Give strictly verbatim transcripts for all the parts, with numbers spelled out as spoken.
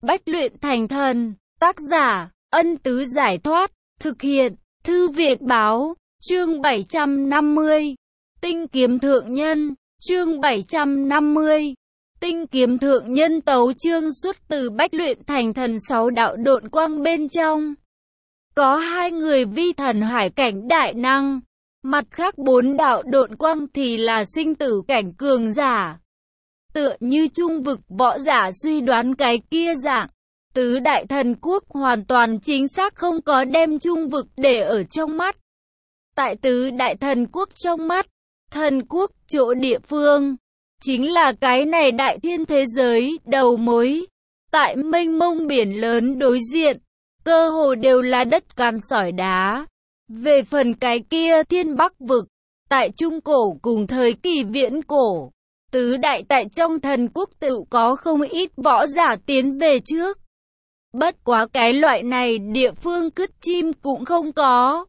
Bách luyện thành thần. Tác giả, Ân Tứ Giải Thoát. Thực hiện, Thư Việt Báo. Chương bảy trăm năm mươi. Tinh kiếm thượng nhân. Chương bảy trăm năm mươi. Tinh kiếm thượng nhân tấu chương xuất từ Bách luyện thành thần sáu đạo độn quang bên trong. Có hai người vi thần hải cảnh đại năng. Mặt khác bốn đạo độn quang thì là sinh tử cảnh cường giả. Tựa như trung vực võ giả suy đoán cái kia dạng. Tứ đại thần quốc hoàn toàn chính xác không có đem trung vực để ở trong mắt. Tại tứ đại thần quốc trong mắt, thần quốc chỗ địa phương, chính là cái này đại thiên thế giới đầu mối. Tại mênh mông biển lớn đối diện, cơ hồ đều là đất cằn sỏi đá. Về phần cái kia thiên bắc vực, tại trung cổ cùng thời kỳ viễn cổ, tứ đại tại trong thần quốc tự có không ít võ giả tiến về trước. Bất quá cái loại này địa phương cứt chim cũng không có.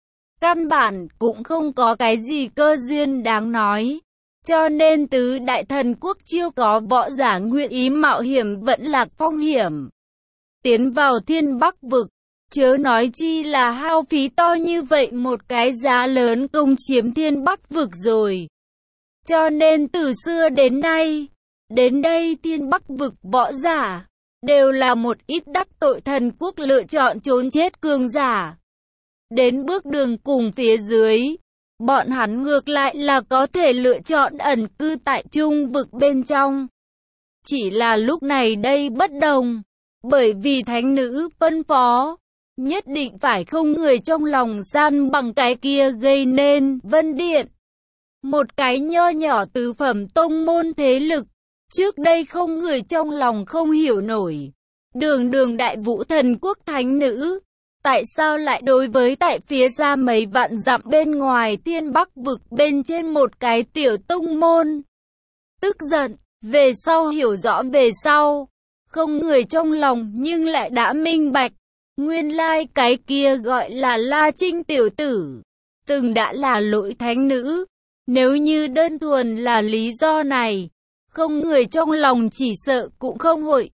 Căn bản cũng không có cái gì cơ duyên đáng nói. Cho nên tứ đại thần quốc chưa có võ giả nguyện ý mạo hiểm vẫn lạc phong hiểm. Tiến vào thiên bắc vực, chớ nói chi là hao phí to như vậy một cái giá lớn công chiếm thiên bắc vực rồi. Cho nên từ xưa đến nay, đến đây thiên bắc vực võ giả, đều là một ít đắc tội thần quốc lựa chọn trốn chết cường giả. Đến bước đường cùng phía dưới, bọn hắn ngược lại là có thể lựa chọn ẩn cư tại trung vực bên trong. Chỉ là lúc này đây bất đồng, bởi vì thánh nữ phân phó, nhất định phải không người trong lòng gian bằng cái kia gây nên Vân Điện. Một cái nho nhỏ tứ phẩm tông môn thế lực, trước đây không người trong lòng không hiểu nổi. Đường đường đại vũ thần quốc thánh nữ, tại sao lại đối với tại phía xa mấy vạn dặm bên ngoài thiên bắc vực bên trên một cái tiểu tông môn? Tức giận, về sau hiểu rõ về sau, không người trong lòng nhưng lại đã minh bạch. Nguyên lai like cái kia gọi là La Trinh tiểu tử, từng đã là lỗi thánh nữ. Nếu như đơn thuần là lý do này, không người trong lòng chỉ sợ cũng không hội,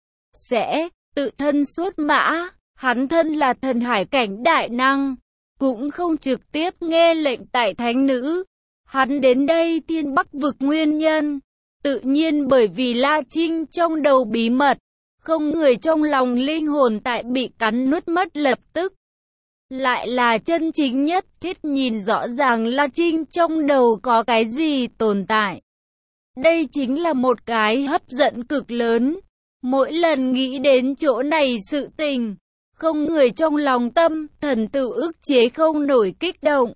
sẽ tự thân xuất mã. Hắn thân là thần hải cảnh đại năng, cũng không trực tiếp nghe lệnh tại thánh nữ. Hắn đến đây thiên bắc vực nguyên nhân, tự nhiên bởi vì La Trinh trong đầu bí mật, không người trong lòng linh hồn tại bị cắn nuốt mất lập tức. Lại là chân chính nhất thiết nhìn rõ ràng La Trinh trong đầu có cái gì tồn tại. Đây chính là một cái hấp dẫn cực lớn. Mỗi lần nghĩ đến chỗ này sự tình, không người trong lòng tâm thần tự ức chế không nổi kích động.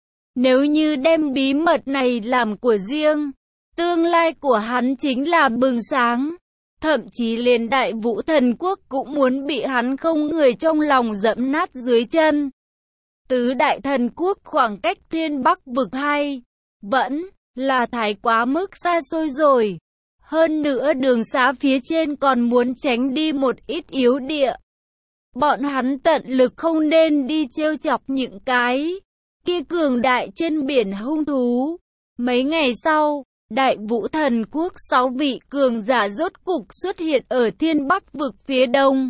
Nếu như đem bí mật này làm của riêng, tương lai của hắn chính là bừng sáng. Thậm chí liền đại vũ thần quốc cũng muốn bị hắn không người trong lòng dẫm nát dưới chân. Tứ đại thần quốc khoảng cách thiên bắc vực hay vẫn là thái quá mức xa xôi rồi. Hơn nữa đường xá phía trên còn muốn tránh đi một ít yếu địa. Bọn hắn tận lực không nên đi trêu chọc những cái kia cường đại trên biển hung thú. Mấy ngày sau, đại vũ thần quốc sáu vị cường giả rốt cục xuất hiện ở thiên bắc vực phía đông.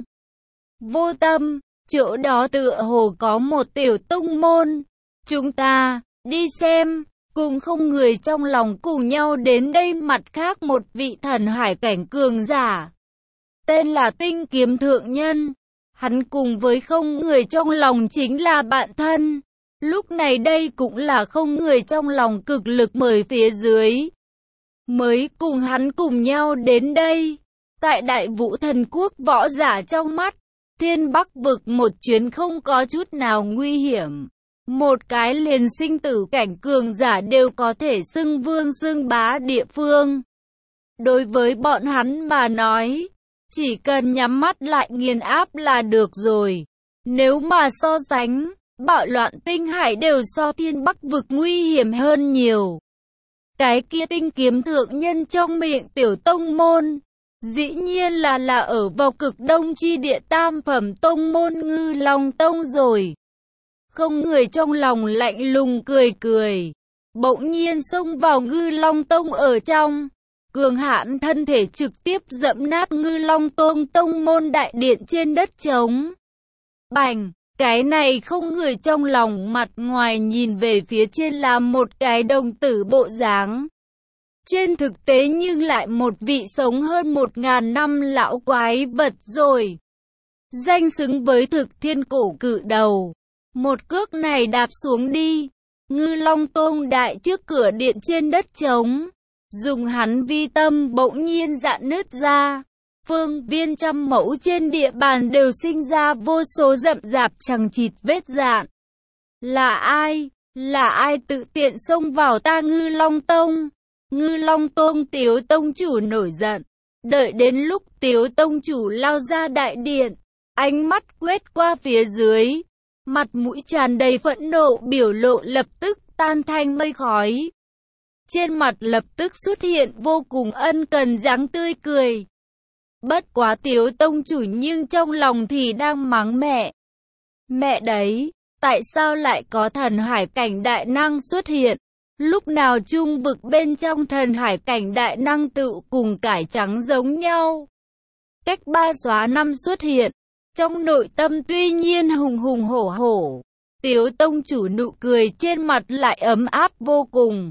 Vô Tâm, chỗ đó tựa hồ có một tiểu tông môn. Chúng ta đi xem. Cùng không người trong lòng cùng nhau đến đây mặt khác một vị thần hải cảnh cường giả. Tên là Tinh kiếm thượng nhân. Hắn cùng với không người trong lòng chính là bạn thân. Lúc này đây cũng là không người trong lòng cực lực mời phía dưới. Mới cùng hắn cùng nhau đến đây. Tại đại vũ thần quốc võ giả trong mắt, thiên bắc vực một chuyến không có chút nào nguy hiểm. Một cái liền sinh tử cảnh cường giả đều có thể xưng vương xưng bá địa phương. Đối với bọn hắn mà nói, chỉ cần nhắm mắt lại nghiền áp là được rồi. Nếu mà so sánh, bạo loạn tinh hải đều so thiên bắc vực nguy hiểm hơn nhiều. Cái kia tinh kiếm thượng nhân trong miệng tiểu tông môn, dĩ nhiên là là ở vào cực đông chi địa tam phẩm tông môn Ngư Long Tông rồi. Không người trong lòng lạnh lùng cười cười, bỗng nhiên xông vào Ngư Long Tông ở trong. cường hãn thân thể trực tiếp dẫm nát Ngư Long Tông tông môn đại điện trên đất trống. Bành! Cái này không người trong lòng mặt ngoài nhìn về phía trên là một cái đồng tử bộ dáng. Trên thực tế nhưng lại một vị sống hơn một ngàn năm lão quái vật rồi. Danh xứng với thực thiên cổ cự đầu. Một cước này đạp xuống đi. Ngư Long Tông đại trước cửa điện trên đất trống. Dùng hắn vi tâm bỗng nhiên dạn nứt ra. Phương viên trăm mẫu trên địa bàn đều sinh ra vô số rậm rạp chằng chịt vết dạn. Là ai? Là ai tự tiện xông vào ta Ngư Long Tông? Ngư Long Tông Tiếu Tông chủ nổi giận. Đợi đến lúc Tiếu Tông chủ lao ra đại điện, ánh mắt quét qua phía dưới, mặt mũi tràn đầy phẫn nộ, biểu lộ lập tức tan thành mây khói. Trên mặt lập tức xuất hiện vô cùng ân cần dáng tươi cười. Bất quá Tiếu Tông chủ nhưng trong lòng thì đang mắng mẹ. Mẹ đấy, tại sao lại có thần hải cảnh đại năng xuất hiện? Lúc nào trung vực bên trong thần hải cảnh đại năng tự cùng cải trắng giống nhau? Cách ba xóa năm xuất hiện. Trong nội tâm tuy nhiên hùng hùng hổ hổ, Tiếu Tông chủ nụ cười trên mặt lại ấm áp vô cùng.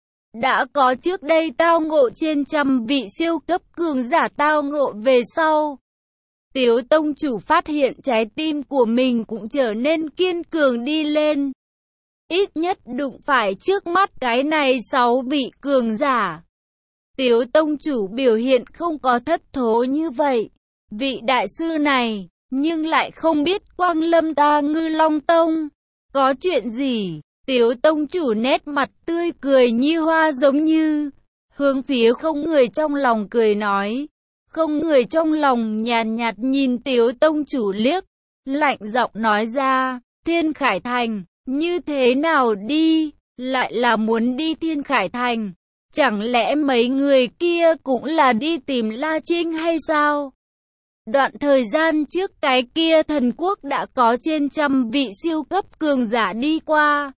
Đã có trước đây tao ngộ trên trăm vị siêu cấp cường giả tao ngộ về sau. Tiếu Tông chủ phát hiện trái tim của mình cũng trở nên kiên cường đi lên. Ít nhất đụng phải trước mắt cái này sáu vị cường giả. Tiếu Tông chủ biểu hiện không có thất thố như vậy. Vị đại sư này, nhưng lại không biết quang lâm ta Ngư Long Tông. Có chuyện gì? Tiếu Tông chủ nét mặt tươi cười như hoa giống như. Hướng phía không người trong lòng cười nói. Không người trong lòng nhàn nhạt, nhạt nhìn Tiếu Tông chủ liếc. Lạnh giọng nói ra. Thiên Khải Thành. Như thế nào đi? Lại là muốn đi Thiên Khải Thành. Chẳng lẽ mấy người kia cũng là đi tìm La Trinh hay sao? Đoạn thời gian trước cái kia thần quốc đã có trên trăm vị siêu cấp cường giả đi qua.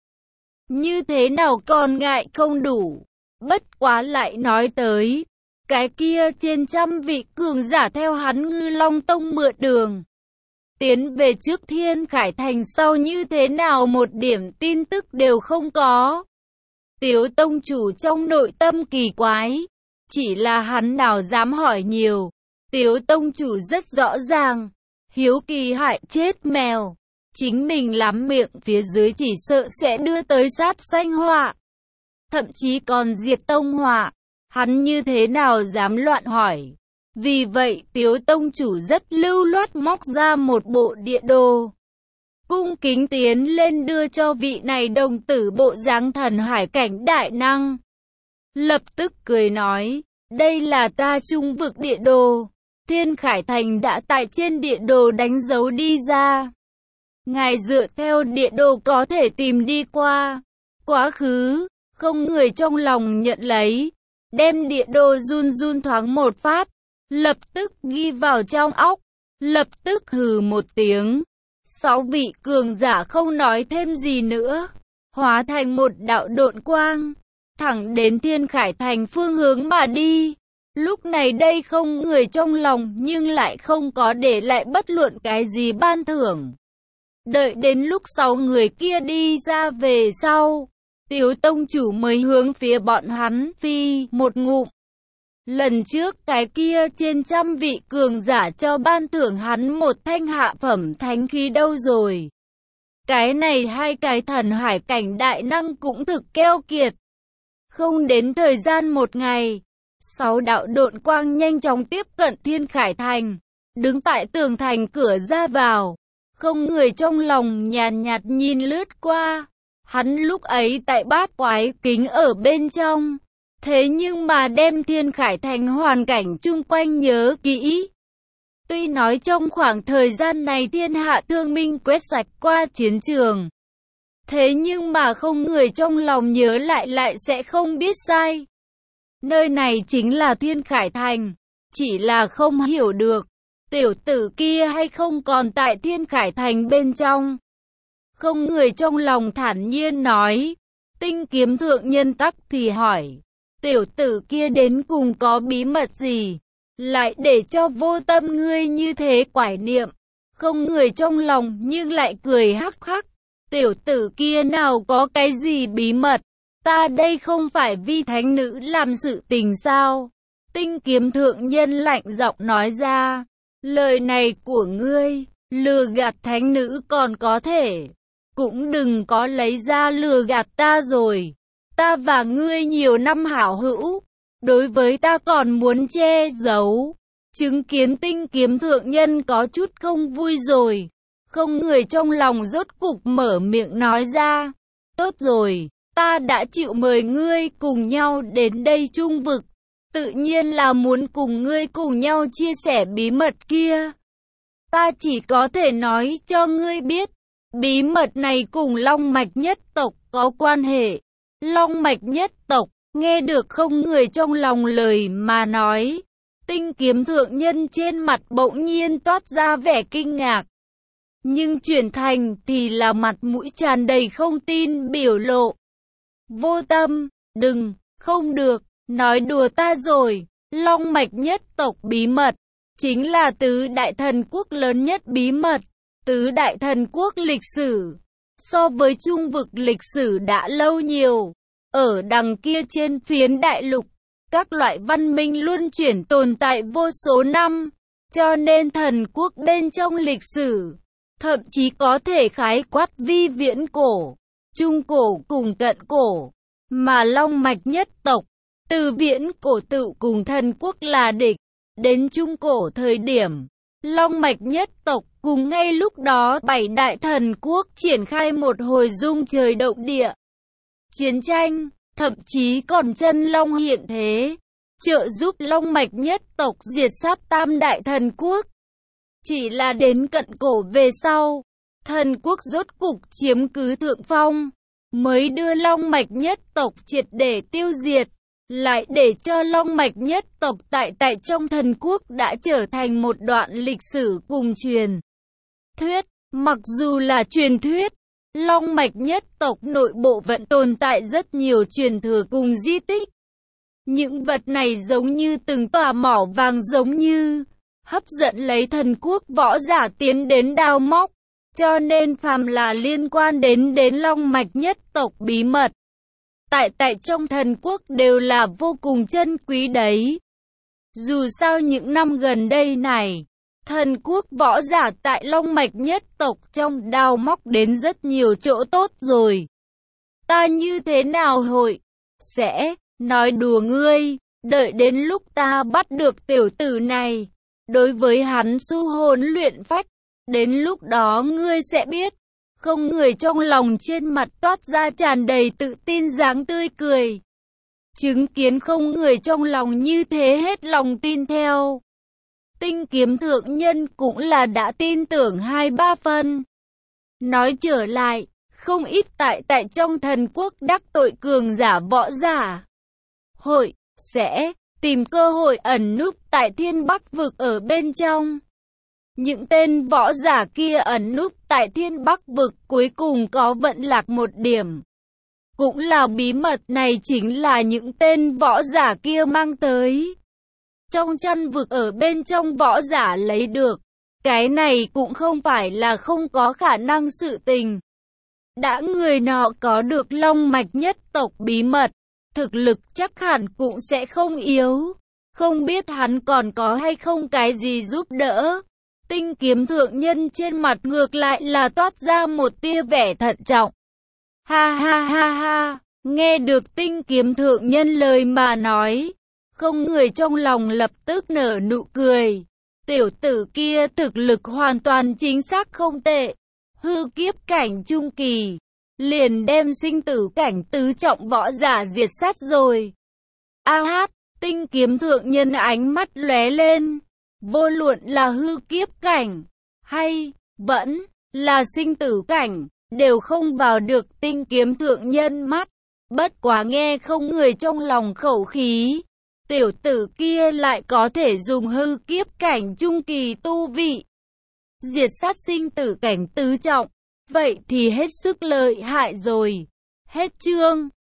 Như thế nào còn ngại không đủ? Bất quá lại nói tới. Cái kia trên trăm vị cường giả theo hắn Ngư Long Tông mượn đường. Tiến về trước Thiên Khải Thành sau như thế nào một điểm tin tức đều không có. Tiếu Tông chủ trong nội tâm kỳ quái. Chỉ là hắn nào dám hỏi nhiều. Tiếu Tông chủ rất rõ ràng. Hiếu kỳ hại chết mèo. Chính mình lắm miệng phía dưới chỉ sợ sẽ đưa tới sát sanh họa. Thậm chí còn diệt tông họa. Hắn như thế nào dám loạn hỏi. Vì vậy Tiếu Tông chủ rất lưu loát móc ra một bộ địa đồ. Cung kính tiến lên đưa cho vị này đồng tử bộ dáng thần hải cảnh đại năng. Lập tức cười nói, đây là ta trung vực địa đồ. Thiên Khải Thành đã tại trên địa đồ đánh dấu đi ra. Ngài dựa theo địa đồ có thể tìm đi qua. Quá khứ, không người trong lòng nhận lấy. Đem địa đồ run run thoáng một phát. Lập tức ghi vào trong óc. Lập tức hừ một tiếng. Sáu vị cường giả không nói thêm gì nữa. Hóa thành một đạo độn quang. Thẳng đến Thiên Khải Thành phương hướng mà đi. Lúc này đây không người trong lòng nhưng lại không có để lại bất luận cái gì ban thưởng. Đợi đến lúc sáu người kia đi ra về sau. Tiếu Tông chủ mới hướng phía bọn hắn phi một ngụm. Lần trước cái kia trên trăm vị cường giả cho ban thưởng hắn một thanh hạ phẩm thánh khí đâu rồi. Cái này hai cái thần hải cảnh đại năng cũng thực keo kiệt. Không đến thời gian một ngày. Sáu đạo độn quang nhanh chóng tiếp cận Thiên Khải Thành. Đứng tại tường thành cửa ra vào. Không người trong lòng nhàn nhạt nhìn lướt qua. Hắn lúc ấy tại bát quái kính ở bên trong. Thế nhưng mà đem Thiên Khải Thành hoàn cảnh chung quanh nhớ kỹ. Tuy nói trong khoảng thời gian này thiên hạ thương minh quét sạch qua chiến trường. Thế nhưng mà không người trong lòng nhớ lại lại sẽ không biết sai. Nơi này chính là Thiên Khải Thành. Chỉ là không hiểu được. Tiểu tử kia hay không còn tại Thiên Khải Thành bên trong. Không người trong lòng thản nhiên nói. Tinh kiếm thượng nhân tắc thì hỏi. tiểu tử kia đến cùng có bí mật gì, lại để cho Vô Tâm ngươi như thế quải niệm. Không người trong lòng nhưng lại cười hắc hắc. Tiểu tử kia nào có cái gì bí mật, ta đây không phải vi thánh nữ làm sự tình sao? Tinh Kiếm Thượng Nhân lạnh giọng nói ra. Lời này của ngươi, lừa gạt thánh nữ còn có thể, cũng đừng có lấy ra lừa gạt ta rồi. Ta và ngươi nhiều năm hảo hữu, đối với ta còn muốn che giấu. Chứng kiến Tinh Kiếm Thượng Nhân có chút không vui rồi, không người trong lòng rốt cục mở miệng nói ra. Tốt rồi, ta đã chịu mời ngươi cùng nhau đến đây trung vực, tự nhiên là muốn cùng ngươi cùng nhau chia sẻ bí mật kia. Ta chỉ có thể nói cho ngươi biết, bí mật này cùng Long Mạch nhất tộc có quan hệ. Long Mạch nhất tộc, nghe được không người trong lòng lời mà nói. Tinh Kiếm Thượng Nhân trên mặt bỗng nhiên toát ra vẻ kinh ngạc. Nhưng chuyển thành thì là mặt mũi tràn đầy không tin biểu lộ. Vô Tâm, đừng, không được, nói đùa ta rồi. Long Mạch nhất tộc bí mật, chính là tứ đại thần quốc lớn nhất bí mật. Tứ đại thần quốc lịch sử, so với trung vực lịch sử đã lâu nhiều. Ở đằng kia trên phiến đại lục, các loại văn minh luân chuyển tồn tại vô số năm, cho nên thần quốc bên trong lịch sử, thậm chí có thể khái quát vi viễn cổ, trung cổ cùng cận cổ, mà Long Mạch nhất tộc, từ viễn cổ tự cùng thần quốc là địch, đến trung cổ thời điểm, Long Mạch nhất tộc cùng ngay lúc đó bảy đại thần quốc triển khai một hồi rung trời động địa chiến tranh, thậm chí còn chân long hiện thế, trợ giúp Long Mạch nhất tộc diệt sát tam đại thần quốc. Chỉ là đến cận cổ về sau, thần quốc rốt cục chiếm cứ thượng phong, mới đưa Long Mạch nhất tộc triệt để tiêu diệt, lại để cho Long Mạch nhất tộc tại tại trong thần quốc đã trở thành một đoạn lịch sử cùng truyền thuyết. Mặc dù là truyền thuyết, Long Mạch nhất tộc nội bộ vẫn tồn tại rất nhiều truyền thừa cùng di tích. Những vật này giống như từng tòa mỏ vàng, giống như hấp dẫn lấy thần quốc võ giả tiến đến đào móc. Cho nên phàm là liên quan đến đến Long Mạch nhất tộc bí mật, tại tại trong thần quốc đều là vô cùng chân quý đấy. Dù sao những năm gần đây này, thần quốc võ giả tại Long Mạch nhất tộc trong đào móc đến rất nhiều chỗ tốt rồi. Ta như thế nào hội sẽ nói đùa ngươi, đợi đến lúc ta bắt được tiểu tử này, đối với hắn su hồn luyện phách, đến lúc đó ngươi sẽ biết. Không người trong lòng trên mặt toát ra tràn đầy tự tin dáng tươi cười. Chứng kiến không người trong lòng như thế hết lòng tin theo. Tinh Kiếm Thượng Nhân cũng là đã tin tưởng hai ba phần. Nói trở lại, không ít tại tại trong thần quốc đắc tội cường giả võ giả, hội sẽ tìm cơ hội ẩn núp tại Thiên Bắc vực ở bên trong. Những tên võ giả kia ẩn núp tại Thiên Bắc vực cuối cùng có vận lạc một điểm. Cũng là bí mật này chính là những tên võ giả kia mang tới. Trong chăn vực ở bên trong võ giả lấy được. Cái này cũng không phải là không có khả năng sự tình. Đã người nọ có được Long Mạch nhất tộc bí mật, thực lực chắc hẳn cũng sẽ không yếu. Không biết hắn còn có hay không cái gì giúp đỡ. Tinh Kiếm Thượng Nhân trên mặt ngược lại là toát ra một tia vẻ thận trọng. Ha ha ha ha, nghe được Tinh Kiếm Thượng Nhân lời mà nói, không người trong lòng lập tức nở nụ cười. Tiểu tử kia thực lực hoàn toàn chính xác không tệ, hư kiếp cảnh trung kỳ, liền đem sinh tử cảnh tứ trọng võ giả diệt sát rồi. A hát, Tinh Kiếm Thượng Nhân ánh mắt lóe lên. Vô luận là hư kiếp cảnh, hay vẫn là sinh tử cảnh, đều không vào được Tinh Kiếm Thượng Nhân mắt. Bất quá nghe không người trong lòng khẩu khí, tiểu tử kia lại có thể dùng hư kiếp cảnh trung kỳ tu vị diệt sát sinh tử cảnh tứ trọng, vậy thì hết sức lợi hại rồi. Hết chương.